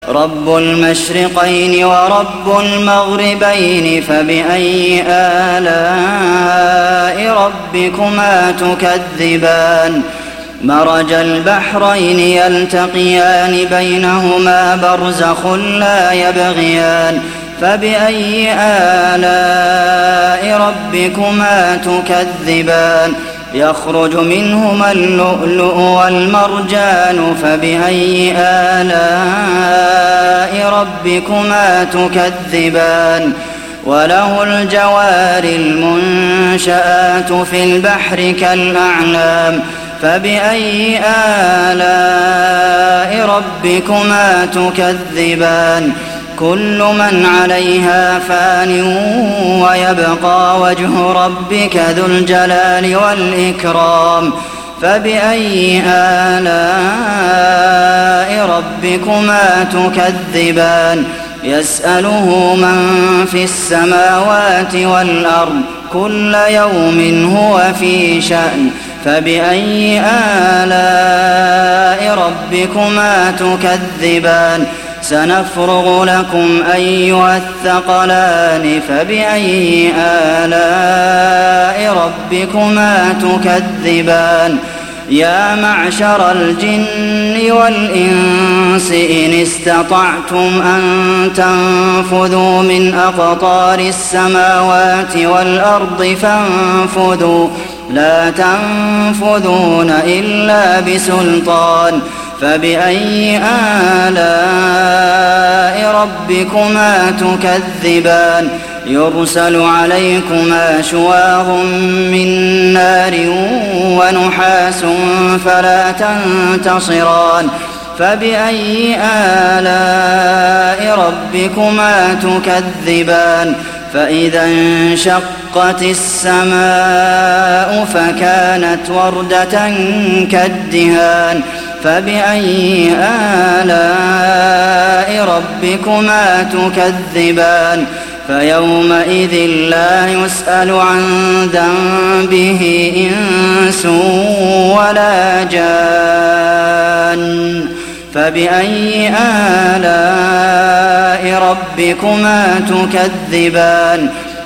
رب المشرقين ورب المغربين فبأي آلاء ربكما تكذبان مرج البحرين يلتقيان بينهما برزخ لا يبغيان فبأي آلاء ربكما تكذبان يخرج منهما اللؤلؤ والمرجان فبأي آلاء ربكما تكذبان وله الجوار المنشآت في البحر كالأعلام فبأي آلاء ربكما تكذبان كل من عليها فان ويبقى وجه ربك ذو الجلال والإكرام فبأي آلاء ربكما تكذبان يسأله من في السماوات والأرض كل يوم هو في شأن فبأي آلاء ربكما تكذبان سنفرغ لكم أيها الثقلان فبأي آلاء ربكما تكذبان يا معشر الجن والإنس إن استطعتم أن تنفذوا من أقطار السماوات والأرض فانفذوا لا تنفذون إلا بسلطان فبأي آلاء ربكما تكذبان يرسل عليكما شواظ من نار ونحاس فلا تنتصران فبأي آلاء ربكما تكذبان فإذا انشقت السماء فكانت وردة كالدهان فبأي آلاء ربكما تكذبان فيومئذ لا يسأل عن ذنبه إنس ولا جان فبأي آلاء ربكما تكذبان